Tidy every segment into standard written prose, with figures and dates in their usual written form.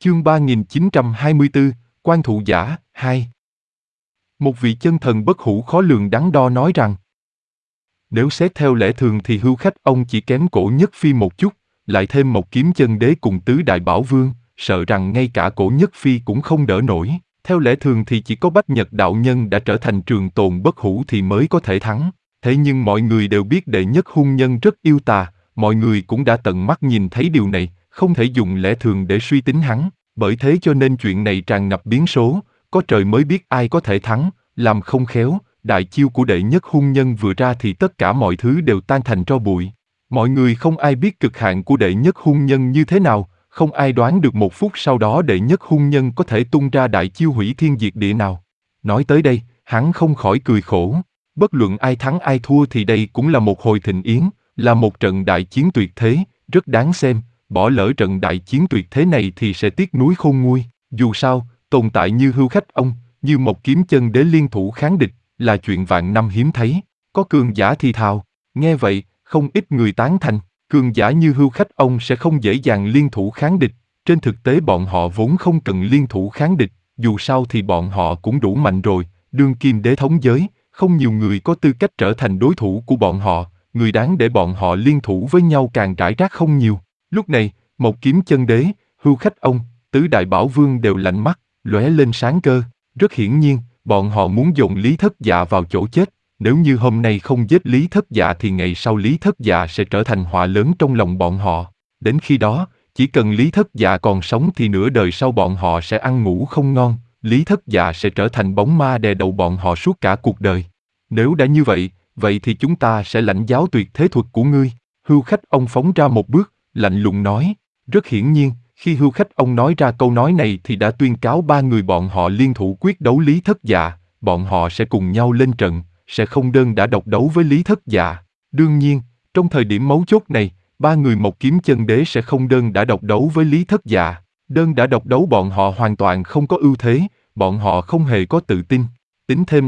Chương 3924, Quan Thụ Giả, 2. Một vị chân thần bất hủ khó lường đắn đo nói rằng, nếu xét theo lẽ thường thì Hưu Khách ông chỉ kém Cổ Nhất Phi một chút, lại thêm một kiếm chân đế cùng tứ đại bảo vương, sợ rằng ngay cả Cổ Nhất Phi cũng không đỡ nổi. Theo lẽ thường thì chỉ có Bách Nhật đạo nhân đã trở thành trường tồn bất hủ thì mới có thể thắng. Thế nhưng mọi người đều biết đệ nhất hung nhân rất yêu tà, mọi người cũng đã tận mắt nhìn thấy điều này, không thể dùng lẽ thường để suy tính hắn. Bởi thế cho nên chuyện này tràn ngập biến số, có trời mới biết ai có thể thắng, làm không khéo, đại chiêu của đệ nhất hung nhân vừa ra thì tất cả mọi thứ đều tan thành tro bụi. Mọi người không ai biết cực hạn của đệ nhất hung nhân như thế nào, không ai đoán được một phút sau đó đệ nhất hung nhân có thể tung ra đại chiêu hủy thiên diệt địa nào. Nói tới đây, hắn không khỏi cười khổ. Bất luận ai thắng ai thua thì đây cũng là một hồi thịnh yến, là một trận đại chiến tuyệt thế, rất đáng xem. Bỏ lỡ trận đại chiến tuyệt thế này thì sẽ tiếc nuối khôn nguôi. Dù sao, tồn tại như Hưu Khách ông, như một kiếm chân đế liên thủ kháng địch, là chuyện vạn năm hiếm thấy. Có cường giả thì thào, nghe vậy, không ít người tán thành. Cường giả như Hưu Khách ông sẽ không dễ dàng liên thủ kháng địch. Trên thực tế bọn họ vốn không cần liên thủ kháng địch, dù sao thì bọn họ cũng đủ mạnh rồi. Đương kim đế thống giới, không nhiều người có tư cách trở thành đối thủ của bọn họ. Người đáng để bọn họ liên thủ với nhau càng rải rác không nhiều. Lúc này, một kiếm chân đế, Hưu Khách ông, tứ đại bảo vương đều lạnh mắt, lóe lên sáng cơ. Rất hiển nhiên, bọn họ muốn dồn Lý Thất Dạ vào chỗ chết. Nếu như hôm nay không giết Lý Thất Dạ thì ngày sau Lý Thất Dạ sẽ trở thành họa lớn trong lòng bọn họ. Đến khi đó, chỉ cần Lý Thất Dạ còn sống thì nửa đời sau bọn họ sẽ ăn ngủ không ngon. Lý Thất Dạ sẽ trở thành bóng ma đè đầu bọn họ suốt cả cuộc đời. Nếu đã như vậy, vậy thì chúng ta sẽ lãnh giáo tuyệt thế thuật của ngươi. Hưu Khách ông phóng ra một bước, lạnh lùng nói. Rất hiển nhiên, khi Hưu Khách ông nói ra câu nói này thì đã tuyên cáo ba người bọn họ liên thủ quyết đấu Lý Thất Dạ, bọn họ sẽ cùng nhau lên trận, sẽ không đơn đả độc đấu với Lý Thất Dạ. Đương nhiên, trong thời điểm mấu chốt này, ba người một kiếm chân đế sẽ không đơn đả độc đấu với Lý Thất Dạ. Đơn đả độc đấu bọn họ hoàn toàn không có ưu thế, bọn họ không hề có tự tin. Tính thêm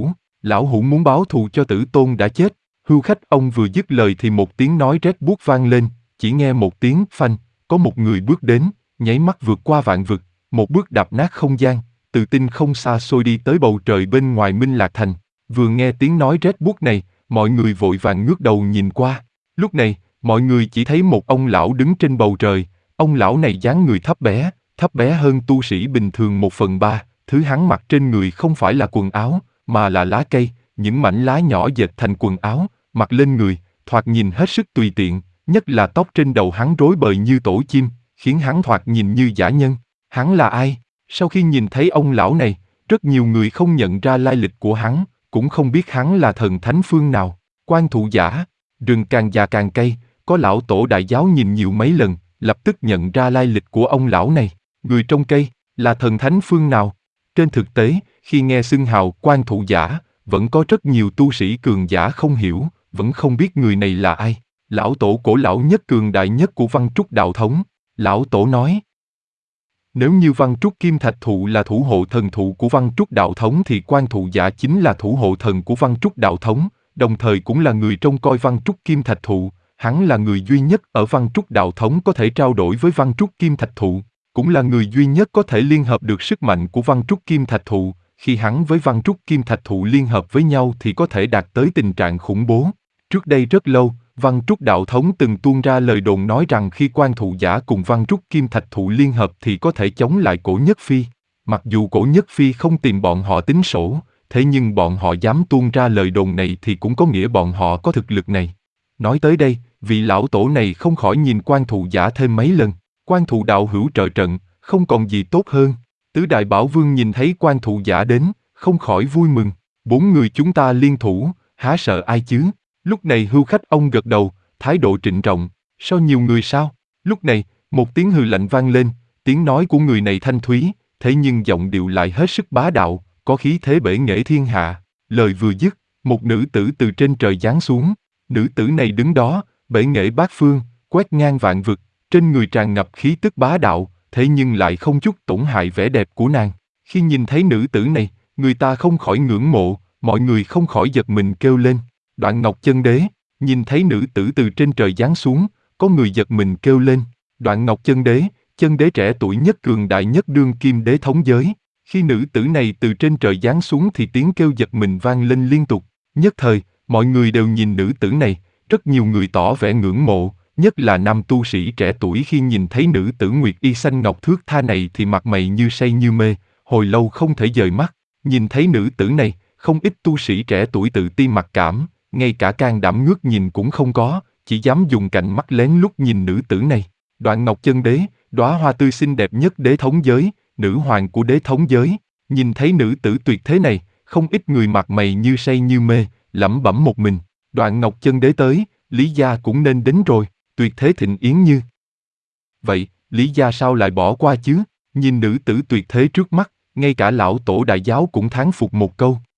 Lão Hủ muốn báo thù cho Tử Tôn đã chết. Hưu Khách ông vừa dứt lời thì một tiếng nói rét buốt vang lên, chỉ nghe một tiếng phanh, có một người bước đến, nháy mắt vượt qua vạn vực, một bước đạp nát không gian, từ tinh không xa xôi đi tới bầu trời bên ngoài Minh Lạc Thành. Vừa nghe tiếng nói rét buốt này, mọi người vội vàng ngước đầu nhìn qua. Lúc này, mọi người chỉ thấy một ông lão đứng trên bầu trời. Ông lão này dáng người thấp bé hơn tu sĩ bình thường 1/3. Thứ hắn mặc trên người không phải là quần áo, mà là lá cây, những mảnh lá nhỏ dệt thành quần áo, mặc lên người, thoạt nhìn hết sức tùy tiện, nhất là tóc trên đầu hắn rối bời như tổ chim, khiến hắn thoạt nhìn như dã nhân. Hắn là ai? Sau khi nhìn thấy ông lão này, rất nhiều người không nhận ra lai lịch của hắn, cũng không biết hắn là thần thánh phương nào. Quan Thụ Giả, rừng càng già càng cay, có lão tổ đại giáo nhìn nhiều mấy lần, lập tức nhận ra lai lịch của ông lão này. Người trong cây, là thần thánh phương nào? Trên thực tế, khi nghe xưng hào Quan Thụ Giả, vẫn có rất nhiều tu sĩ cường giả không hiểu, vẫn không biết người này là ai. Lão tổ cổ lão nhất cường đại nhất của Văn Trúc đạo thống. Lão tổ nói, nếu như Văn Trúc Kim Thạch Thụ là thủ hộ thần thụ của Văn Trúc đạo thống thì Quan Thụ Giả chính là thủ hộ thần của Văn Trúc đạo thống, đồng thời cũng là người trông coi Văn Trúc Kim Thạch Thụ. Hắn là người duy nhất ở Văn Trúc đạo thống có thể trao đổi với Văn Trúc Kim Thạch Thụ, cũng là người duy nhất có thể liên hợp được sức mạnh của Văn Trúc Kim Thạch Thụ. Khi hắn với Văn Trúc Kim Thạch Thụ liên hợp với nhau thì có thể đạt tới tình trạng khủng bố. Trước đây rất lâu, Văn Trúc đạo thống từng tuôn ra lời đồn nói rằng khi Quan Thụ Giả cùng Văn Trúc Kim Thạch Thụ liên hợp thì có thể chống lại Cổ Nhất Phi. Mặc dù Cổ Nhất Phi không tìm bọn họ tính sổ, thế nhưng bọn họ dám tuôn ra lời đồn này thì cũng có nghĩa bọn họ có thực lực này. Nói tới đây, vị lão tổ này không khỏi nhìn Quan Thụ Giả thêm mấy lần. Quan Thụ đạo hữu trợ trận, không còn gì tốt hơn. Tứ đại bảo vương nhìn thấy Quan Thụ Giả đến, không khỏi vui mừng. 4 người chúng ta liên thủ, há sợ ai chứ? Lúc này Hưu Khách ông gật đầu, thái độ trịnh trọng. Sao nhiều người sao? Lúc này, một tiếng hừ lạnh vang lên, tiếng nói của người này thanh thúy, thế nhưng giọng điệu lại hết sức bá đạo, có khí thế bể nghệ thiên hạ. Lời vừa dứt, một nữ tử từ trên trời giáng xuống. Nữ tử này đứng đó, bể nghệ bát phương, quét ngang vạn vực, trên người tràn ngập khí tức bá đạo, thế nhưng lại không chút tổn hại vẻ đẹp của nàng. Khi nhìn thấy nữ tử này, người ta không khỏi ngưỡng mộ, mọi người không khỏi giật mình kêu lên. Đoạn Ngọc Chân Đế, nhìn thấy nữ tử từ trên trời giáng xuống, có người giật mình kêu lên. Đoạn Ngọc Chân Đế, chân đế trẻ tuổi nhất cường đại nhất đương kim đế thống giới. Khi nữ tử này từ trên trời giáng xuống thì tiếng kêu giật mình vang lên liên tục. Nhất thời, mọi người đều nhìn nữ tử này, rất nhiều người tỏ vẻ ngưỡng mộ, nhất là nam tu sĩ trẻ tuổi khi nhìn thấy nữ tử Nguyệt Y xanh ngọc thước tha này thì mặt mày như say như mê, hồi lâu không thể dời mắt. Nhìn thấy nữ tử này, không ít tu sĩ trẻ tuổi tự ti mặc cảm, ngay cả can đảm ngước nhìn cũng không có, chỉ dám dùng cạnh mắt lén lút nhìn nữ tử này. Đoạn Ngọc Chân Đế, đóa hoa tươi xinh đẹp nhất đế thống giới, nữ hoàng của đế thống giới. Nhìn thấy nữ tử tuyệt thế này, không ít người mặt mày như say như mê, lẩm bẩm một mình. Đoạn Ngọc Chân Đế tới, Lý gia cũng nên đến rồi, tuyệt thế thịnh yến như. Vậy, Lý gia sao lại bỏ qua chứ? Nhìn nữ tử tuyệt thế trước mắt, ngay cả lão tổ đại giáo cũng thán phục một câu.